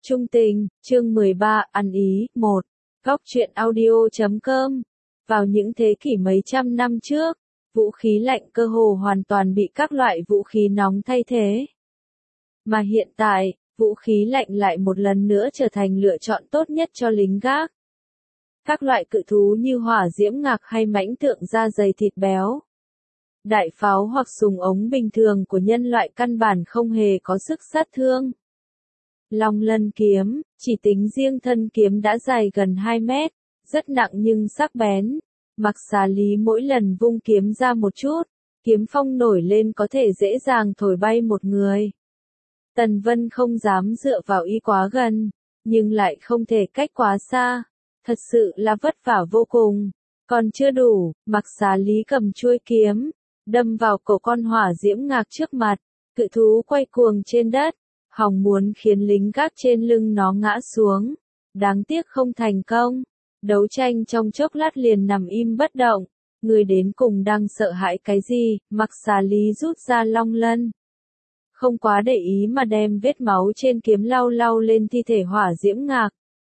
Trung tình, chương 13, ăn ý, 1. Góc truyện audio.com. Vào những thế kỷ mấy trăm năm trước, vũ khí lạnh cơ hồ hoàn toàn bị các loại vũ khí nóng thay thế. Mà hiện tại, vũ khí lạnh lại một lần nữa trở thành lựa chọn tốt nhất cho lính gác. Các loại cự thú như hỏa diễm ngạc hay mãnh tượng da dày thịt béo. Đại pháo hoặc súng ống bình thường của nhân loại căn bản không hề có sức sát thương. Long lân kiếm, chỉ tính riêng thân kiếm đã dài gần 2 mét, rất nặng nhưng sắc bén. Mặc Xà Lý mỗi lần vung kiếm ra một chút, kiếm phong nổi lên có thể dễ dàng thổi bay một người. Tần Vân không dám dựa vào y quá gần, nhưng lại không thể cách quá xa. Thật sự là vất vả vô cùng. Còn chưa đủ, Mặc Xà Lý cầm chuôi kiếm, đâm vào cổ con hỏa diễm ngạc trước mặt, cự thú quay cuồng trên đất, hòng muốn khiến lính gác trên lưng nó ngã xuống. Đáng tiếc không thành công. Đấu tranh trong chốc lát liền nằm im bất động. Người đến cùng đang sợ hãi cái gì? Mặc Xà Lý rút ra long lân. Không quá để ý mà đem vết máu trên kiếm lau lau lên thi thể hỏa diễm ngạc.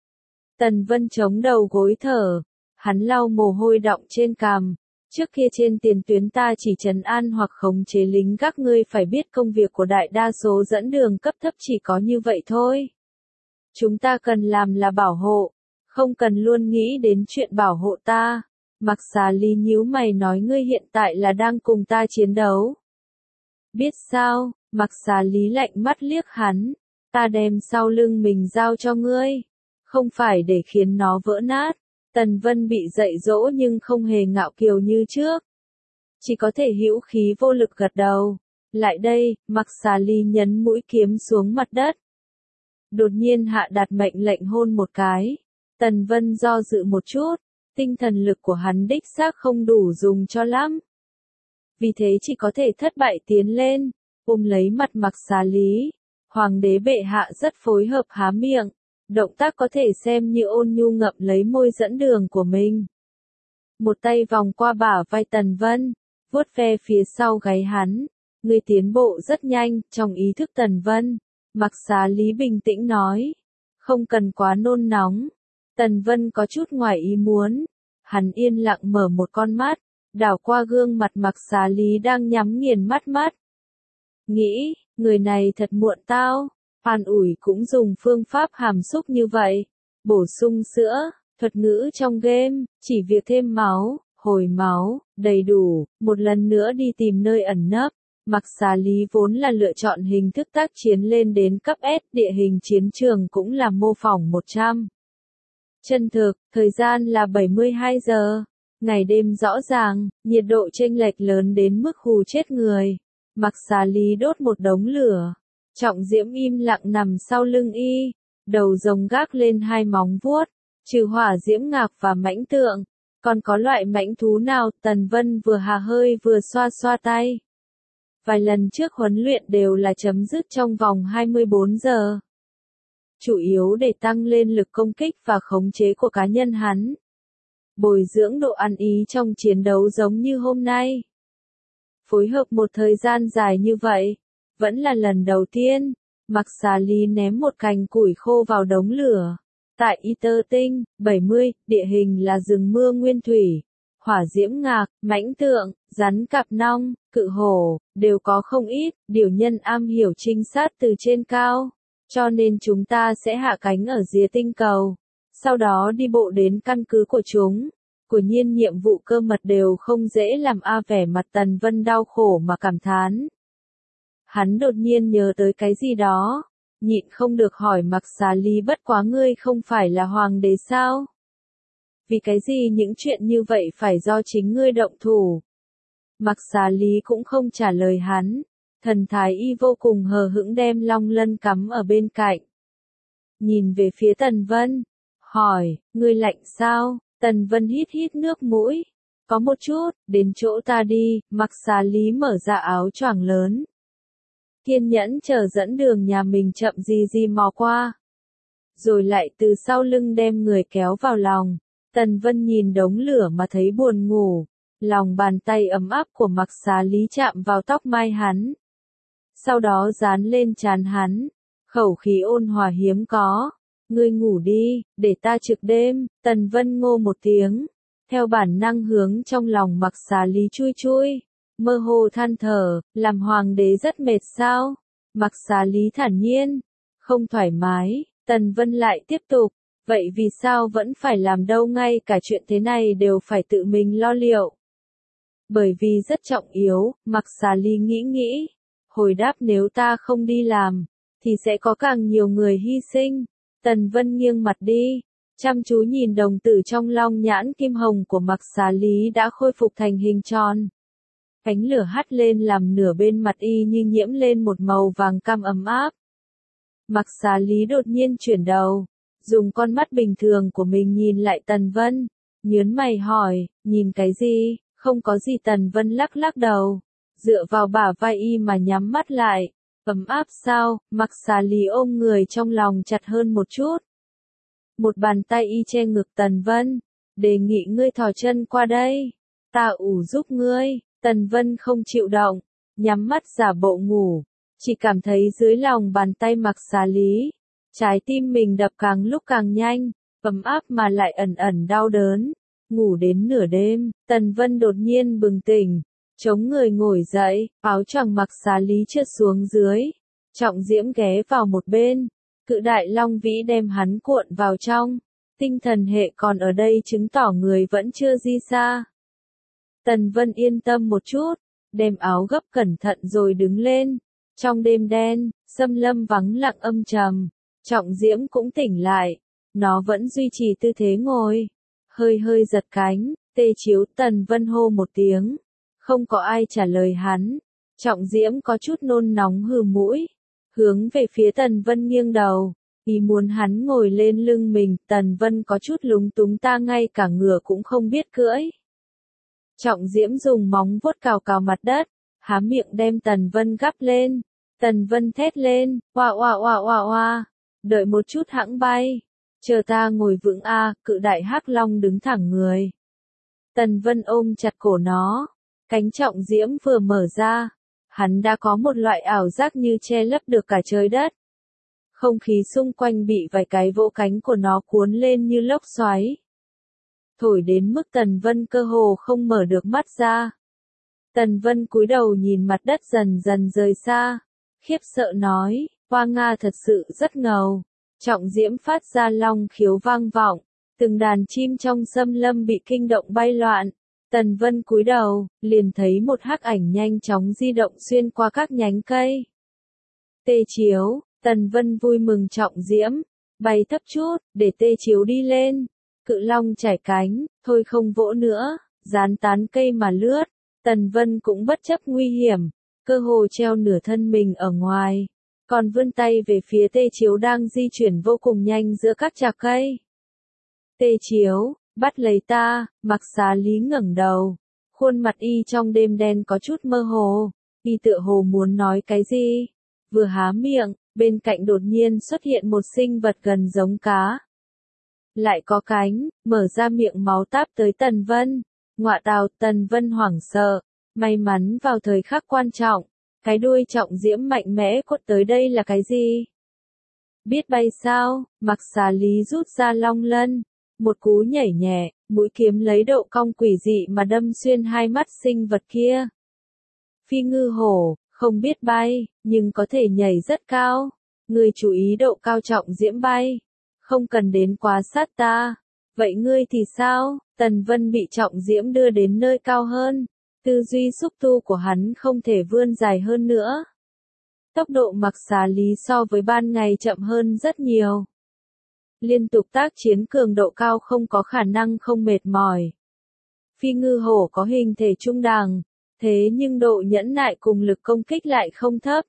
Tần Vân chống đầu gối thở. Hắn lau mồ hôi đọng trên cằm. Trước kia trên tiền tuyến ta chỉ trấn an hoặc khống chế lính gác, ngươi phải biết công việc của đại đa số dẫn đường cấp thấp chỉ có như vậy thôi. Chúng ta cần làm là bảo hộ, không cần luôn nghĩ đến chuyện bảo hộ ta. Mặc Xà Lý nhíu mày nói, ngươi hiện tại là đang cùng ta chiến đấu. Biết sao? Mặc Xà Lý lạnh mắt liếc hắn. Ta đem sau lưng mình giao cho ngươi, không phải để khiến nó vỡ nát. Tần Vân bị dạy dỗ nhưng không hề ngạo kiều như trước. Chỉ có thể hữu khí vô lực gật đầu. Lại đây, Mặc Xà Lý nhấn mũi kiếm xuống mặt đất. Đột nhiên hạ đạt mệnh lệnh hôn một cái. Tần Vân do dự một chút. Tinh thần lực của hắn đích xác không đủ dùng cho lắm. Vì thế chỉ có thể thất bại tiến lên, ôm lấy mặt Mặc Xà Lý. Hoàng đế bệ hạ rất phối hợp há miệng. Động tác có thể xem như ôn nhu ngậm lấy môi dẫn đường của mình. Một tay vòng qua bả vai Tần Vân, vuốt ve phía sau gáy hắn. Ngươi tiến bộ rất nhanh, trong ý thức Tần Vân. Mặc Xà Lý bình tĩnh nói. Không cần quá nôn nóng. Tần Vân có chút ngoài ý muốn. Hắn yên lặng mở một con mắt, đảo qua gương mặt Mặc Xà Lý đang nhắm nghiền mắt. Nghĩ, người này thật muộn tao. An ủi cũng dùng phương pháp hàm xúc như vậy. Bổ sung sữa, thuật ngữ trong game, chỉ việc thêm máu, hồi máu, đầy đủ, một lần nữa đi tìm nơi ẩn nấp. Mặc Xà Lý vốn là lựa chọn hình thức tác chiến lên đến cấp S, địa hình chiến trường cũng là mô phỏng 100. Chân thực, thời gian là 72 giờ. Ngày đêm rõ ràng, nhiệt độ chênh lệch lớn đến mức hù chết người. Mặc Xà Lý đốt một đống lửa. Trọng Diễm im lặng nằm sau lưng y, đầu rồng gác lên hai móng vuốt, trừ hỏa diễm ngạc và mãnh tượng, còn có loại mãnh thú nào? Tần Vân vừa hà hơi vừa xoa xoa tay. Vài lần trước huấn luyện đều là chấm dứt trong vòng 24 giờ. Chủ yếu để tăng lên lực công kích và khống chế của cá nhân hắn. Bồi dưỡng độ ăn ý trong chiến đấu giống như hôm nay. Phối hợp một thời gian dài như vậy. Vẫn là lần đầu tiên, Mặc Xà Lý ném một cành củi khô vào đống lửa. Tại Iter Tinh, 70, địa hình là rừng mưa nguyên thủy. Hỏa diễm ngạc, mãnh tượng, rắn cặp nong, cự hổ, đều có không ít. Điều nhân am hiểu trinh sát từ trên cao. Cho nên chúng ta sẽ hạ cánh ở rìa tinh cầu. Sau đó đi bộ đến căn cứ của chúng. Quả nhiên nhiệm vụ cơ mật đều không dễ làm. Vẻ mặt Tần Vân đau khổ mà cảm thán. Hắn đột nhiên nhớ tới cái gì đó, nhịn không được hỏi Mặc Xà Lý, bất quá ngươi không phải là hoàng đế sao? Vì cái gì những chuyện như vậy phải do chính ngươi động thủ? Mặc Xà Lý cũng không trả lời hắn, thần thái y vô cùng hờ hững đem long lân cắm ở bên cạnh. Nhìn về phía Tần Vân, hỏi, ngươi lạnh sao? Tần Vân hít nước mũi, có một chút, đến chỗ ta đi. Mặc Xà Lý mở ra áo choàng lớn. Kiên nhẫn chờ dẫn đường nhà mình chậm gì mò qua. Rồi lại từ sau lưng đem người kéo vào lòng. Tần Vân nhìn đống lửa mà thấy buồn ngủ. Lòng bàn tay ấm áp của Mặc Xà Lý chạm vào tóc mai hắn. Sau đó dán lên trán hắn. khẩu khí ôn hòa hiếm có. Ngươi ngủ đi, để ta trực đêm. Tần Vân ngô một tiếng, theo bản năng hướng trong lòng Mặc Xà Lý chui chui, mơ hồ than thở, làm hoàng đế rất mệt sao? Mặc Xà Lý thản nhiên, không thoải mái. Tần Vân lại tiếp tục, vậy vì sao vẫn phải làm đâu, ngay cả chuyện thế này đều phải tự mình lo liệu? Bởi vì rất trọng yếu. Mặc Xà Lý nghĩ nghĩ, hồi đáp, nếu ta không đi làm, thì sẽ có càng nhiều người hy sinh. Tần Vân nghiêng mặt đi, chăm chú nhìn đồng tử trong long nhãn kim hồng của Mặc Xà Lý đã khôi phục thành hình tròn. Ánh lửa hắt lên làm nửa bên mặt y như nhiễm lên một màu vàng cam ấm áp. Mặc Xà Lý đột nhiên chuyển đầu, dùng con mắt bình thường của mình nhìn lại Tần Vân, nhớn mày hỏi, nhìn cái gì? Không có gì. Tần Vân lắc lắc đầu, dựa vào bả vai y mà nhắm mắt lại. Ấm áp sao? Mặc Xà Lý ôm người trong lòng chặt hơn một chút. Một bàn tay y che ngực Tần Vân, đề nghị ngươi thò chân qua đây, ta ủ giúp ngươi. Tần Vân không chịu động, nhắm mắt giả bộ ngủ, chỉ cảm thấy dưới lòng bàn tay Mặc Xà Lý, trái tim mình đập càng lúc càng nhanh, ấm áp mà lại ẩn ẩn đau đớn. Ngủ đến nửa đêm, Tần Vân đột nhiên bừng tỉnh, chống người ngồi dậy, áo choàng Mặc Xà Lý trượt xuống dưới, Trọng Diễm ghé vào một bên, cự đại long vĩ đem hắn cuộn vào trong, tinh thần hệ còn ở đây chứng tỏ người vẫn chưa di xa. Tần Vân yên tâm một chút, đem áo gấp cẩn thận rồi đứng lên. Trong đêm đen, xâm lâm vắng lặng âm trầm, Trọng Diễm cũng tỉnh lại, nó vẫn duy trì tư thế ngồi, hơi hơi giật cánh. Tê Chiếu. Tần Vân hô một tiếng, không có ai trả lời hắn. Trọng Diễm có chút nôn nóng hừ mũi, hướng về phía Tần Vân nghiêng đầu, ý muốn hắn ngồi lên lưng mình. Tần Vân có chút lúng túng, ta ngay cả ngựa cũng không biết cưỡi. Trọng Diễm dùng móng vuốt cào cào mặt đất, há miệng đem Tần Vân gắp lên. Tần Vân thét lên, oa oa oa oa oa, đợi một chút hãng bay, chờ ta ngồi vững a. Cự đại hắc long đứng thẳng người. Tần Vân ôm chặt cổ nó, cánh Trọng Diễm vừa mở ra, hắn đã có một loại ảo giác như che lấp được cả trời đất. Không khí xung quanh bị vài cái vỗ cánh của nó cuốn lên như lốc xoáy, thổi đến mức Tần Vân cơ hồ không mở được mắt ra. Tần Vân cúi đầu nhìn mặt đất dần dần rời xa, khiếp sợ nói, Hoa Nga thật sự rất ngầu. Trọng Diễm phát ra long khiếu vang vọng, từng đàn chim trong xâm lâm bị kinh động bay loạn. Tần Vân cúi đầu, liền thấy một hắc ảnh nhanh chóng di động xuyên qua các nhánh cây. Tê Chiếu. Tần Vân vui mừng. Trọng Diễm bay thấp chút, để Tê Chiếu đi lên. Cự long chải cánh, thôi không vỗ nữa, dán tán cây mà lướt. Tần Vân cũng bất chấp nguy hiểm, cơ hồ treo nửa thân mình ở ngoài, còn vươn tay về phía Tê Chiếu đang di chuyển vô cùng nhanh giữa các chạc cây. Tê Chiếu, bắt lấy ta. Mặc Xà Lý ngẩng đầu, khuôn mặt y trong đêm đen có chút mơ hồ, y tựa hồ muốn nói cái gì, vừa há miệng, bên cạnh đột nhiên xuất hiện một sinh vật gần giống cá, lại có cánh, mở ra miệng máu táp tới Tần Vân. Ngọa tào. Tần Vân hoảng sợ, may mắn vào thời khắc quan trọng, cái đuôi Trọng Diễm mạnh mẽ quất tới. Đây là cái gì? Biết bay sao? Mặc Xà Lý rút ra long lân, một cú nhảy nhẹ, mũi kiếm lấy độ cong quỷ dị mà đâm xuyên hai mắt sinh vật kia. Phi ngư hổ, không biết bay, nhưng có thể nhảy rất cao. Ngươi chú ý độ cao Trọng Diễm bay, không cần đến quá sát ta. Vậy ngươi thì sao? Tần Vân bị Trọng Diễm đưa đến nơi cao hơn, tư duy xúc tu của hắn không thể vươn dài hơn nữa. Tốc độ Mặc Xà Lý so với ban ngày chậm hơn rất nhiều. Liên tục tác chiến cường độ cao không có khả năng không mệt mỏi. Phi ngư hổ có hình thể trung đẳng, thế nhưng độ nhẫn nại cùng lực công kích lại không thấp.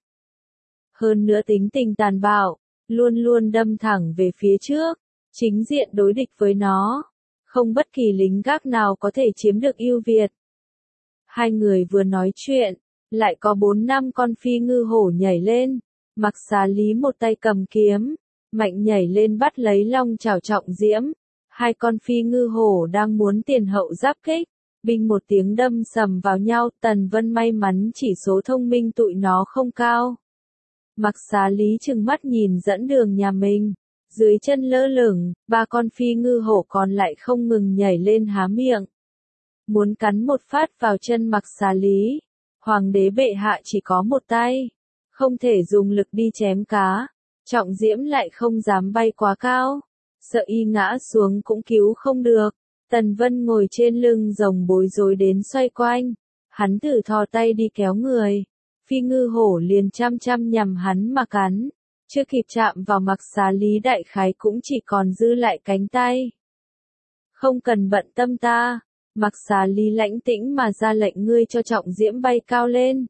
Hơn nữa tính tình tàn bạo, luôn luôn đâm thẳng về phía trước, chính diện đối địch với nó. Không bất kỳ lính gác nào có thể chiếm được ưu việt. Hai người vừa nói chuyện, lại có 4-5 con phi ngư hổ nhảy lên. Mặc Xà Lý một tay cầm kiếm, mạnh nhảy lên bắt lấy long chảo Trọng Diễm. Hai con phi ngư hổ đang muốn tiền hậu giáp kích, binh một tiếng đâm sầm vào nhau. Tần Vân may mắn chỉ số thông minh tụi nó không cao, Mặc Xá Lý trừng mắt nhìn dẫn đường nhà mình. Dưới chân lơ lửng, 3 con phi ngư hổ còn lại không ngừng nhảy lên há miệng. Muốn cắn một phát vào chân Mặc Xá Lý. Hoàng đế bệ hạ chỉ có một tay. Không thể dùng lực đi chém cá. Trọng Diễm lại không dám bay quá cao. Sợ y ngã xuống cũng cứu không được. Tần Vân ngồi trên lưng rồng bối rối đến xoay quanh. Hắn thử thò tay đi kéo người. Phi ngư hổ liền chăm chăm nhằm hắn mà cắn. Chưa kịp chạm vào Mặc Xá Lý đại khái cũng chỉ còn dư lại cánh tay. Không cần bận tâm ta. Mặc Xá Lý lãnh tĩnh mà ra lệnh ngươi cho Trọng Diễm bay cao lên.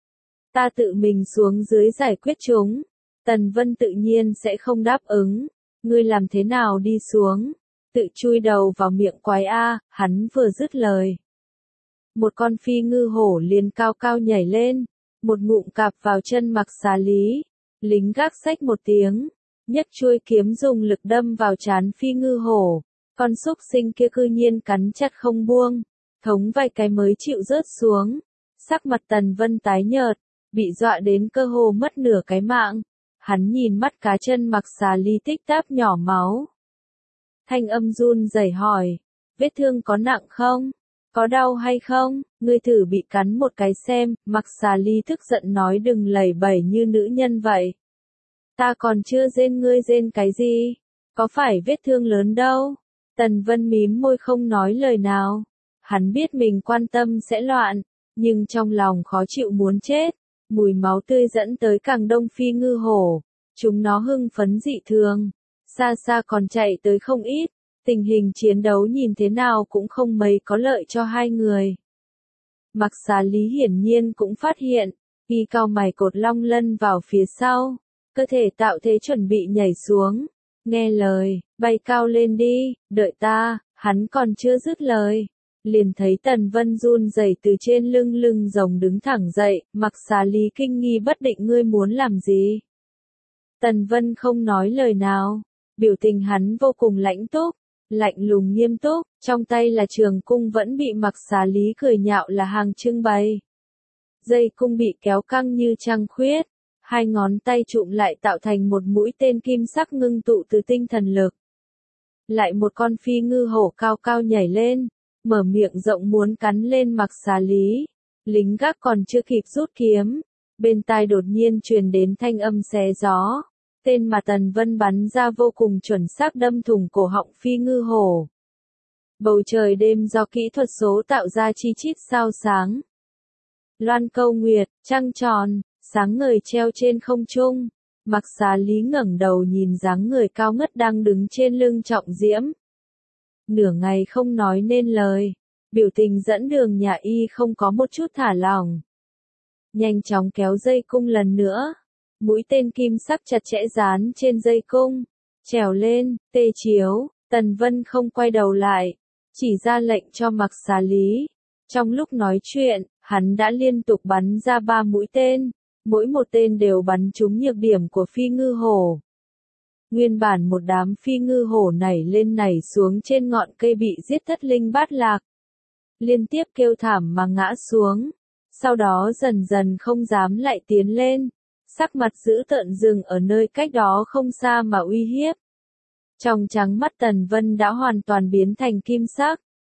Ta tự mình xuống dưới giải quyết chúng. Tần Vân tự nhiên sẽ không đáp ứng. Ngươi làm thế nào đi xuống? Tự chui đầu vào miệng quái A, hắn vừa dứt lời. Một con phi ngư hổ liền cao cao nhảy lên. Một ngụm cạp vào chân Mặc Xá Lý. Lính gác xách một tiếng. Nhấc chuôi kiếm dùng lực đâm vào trán phi ngư hổ. Con súc sinh kia cư nhiên cắn chặt không buông. Thống vài cái mới chịu rớt xuống. Sắc mặt Tần Vân tái nhợt. Bị dọa đến cơ hồ mất nửa cái mạng. Hắn nhìn mắt cá chân Mặc Xá Lý tích táp nhỏ máu. Thanh âm run rẩy hỏi. Vết thương có nặng không? Có đau hay không? Ngươi thử bị cắn một cái xem. Mặc Xá Lý tức giận nói đừng lẩy bẩy như nữ nhân vậy. Ta còn chưa rên ngươi rên cái gì? Có phải vết thương lớn đâu? Tần Vân mím môi không nói lời nào. Hắn biết mình quan tâm sẽ loạn. Nhưng trong lòng khó chịu muốn chết. Mùi máu tươi dẫn tới càng đông phi ngư hổ. Chúng nó hưng phấn dị thường. Xa xa còn chạy tới không ít. Tình hình chiến đấu nhìn thế nào cũng không mấy có lợi cho hai người. Mặc Xá Lý hiển nhiên cũng phát hiện. Y cau mày cột long lân vào phía sau. Cơ thể tạo thế chuẩn bị nhảy xuống. Nghe lời, bay cao lên đi, đợi ta, hắn còn chưa dứt lời. Liền thấy Tần Vân run rẩy từ trên lưng rồng đứng thẳng dậy, Mặc Xá Lý kinh nghi bất định ngươi muốn làm gì. Tần Vân không nói lời nào, biểu tình hắn vô cùng lãnh túc, lạnh lùng nghiêm túc, trong tay là trường cung vẫn bị Mặc Xá Lý cười nhạo là hàng trưng bày. Dây cung bị kéo căng như trăng khuyết, hai ngón tay trụm lại tạo thành một mũi tên kim sắc ngưng tụ từ tinh thần lực. Lại một con phi ngư hổ cao cao nhảy lên, mở miệng rộng muốn cắn lên Mặc Xá Lý. Lính gác còn chưa kịp rút kiếm, bên tai đột nhiên truyền đến thanh âm xé gió. Tên mà Tần Vân bắn ra vô cùng chuẩn xác đâm thủng cổ họng phi ngư hổ. Bầu trời đêm do kỹ thuật số tạo ra chi chít sao sáng. Loan câu nguyệt, trăng tròn, sáng ngời treo trên không trung. Mặc Xá Lý ngẩng đầu nhìn dáng người cao ngất đang đứng trên lưng Trọng Diễm. Nửa ngày không nói nên lời, biểu tình dẫn đường nhà y không có một chút thả lỏng. Nhanh chóng kéo dây cung lần nữa. Mũi tên kim sắc chặt chẽ dán trên dây cung. Trèo lên, tê chiếu, Tần Vân không quay đầu lại. Chỉ ra lệnh cho Mặc Xá Lý. Trong lúc nói chuyện, hắn đã liên tục bắn ra 3 mũi tên. Mỗi một tên đều bắn trúng nhược điểm của phi ngư hổ. Nguyên bản một đám phi ngư hổ nảy lên nảy xuống trên ngọn cây bị giết thất linh bát lạc. Liên tiếp kêu thảm mà ngã xuống. Sau đó dần dần không dám lại tiến lên. Sắc mặt dữ tợn dừng ở nơi cách đó không xa mà uy hiếp. Trong trắng mắt Tần Vân đã hoàn toàn biến thành kim sắc.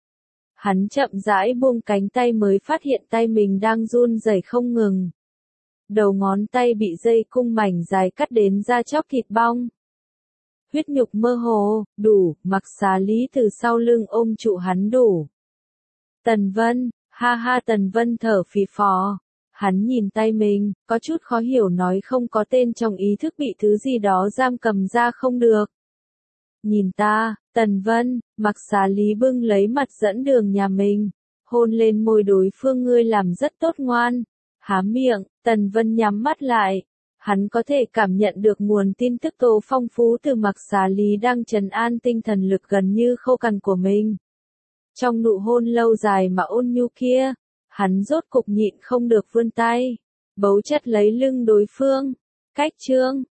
Hắn chậm rãi buông cánh tay mới phát hiện tay mình đang run rẩy không ngừng. Đầu ngón tay bị dây cung mảnh dài cắt đến da chóc thịt bong. Huyết nhục mơ hồ, đủ, Mặc Xá Lý từ sau lưng ôm trụ hắn đủ. Tần Vân, ha ha Tần Vân thở phì phò. Hắn nhìn tay mình, có chút khó hiểu nói không có tên trong ý thức bị thứ gì đó giam cầm ra không được. Nhìn ta, Tần Vân, Mặc Xá Lý bưng lấy mặt dẫn đường nhà mình. Hôn lên môi đối phương ngươi làm rất tốt ngoan. Há miệng, Tần Vân nhắm mắt lại. Hắn có thể cảm nhận được nguồn tin tức tố phong phú từ Mặc Xá Lý đang trấn an tinh thần lực gần như khô cằn của mình. Trong nụ hôn lâu dài mà ôn nhu kia, hắn rốt cục nhịn không được vươn tay, bấu chặt lấy lưng đối phương. Cách chương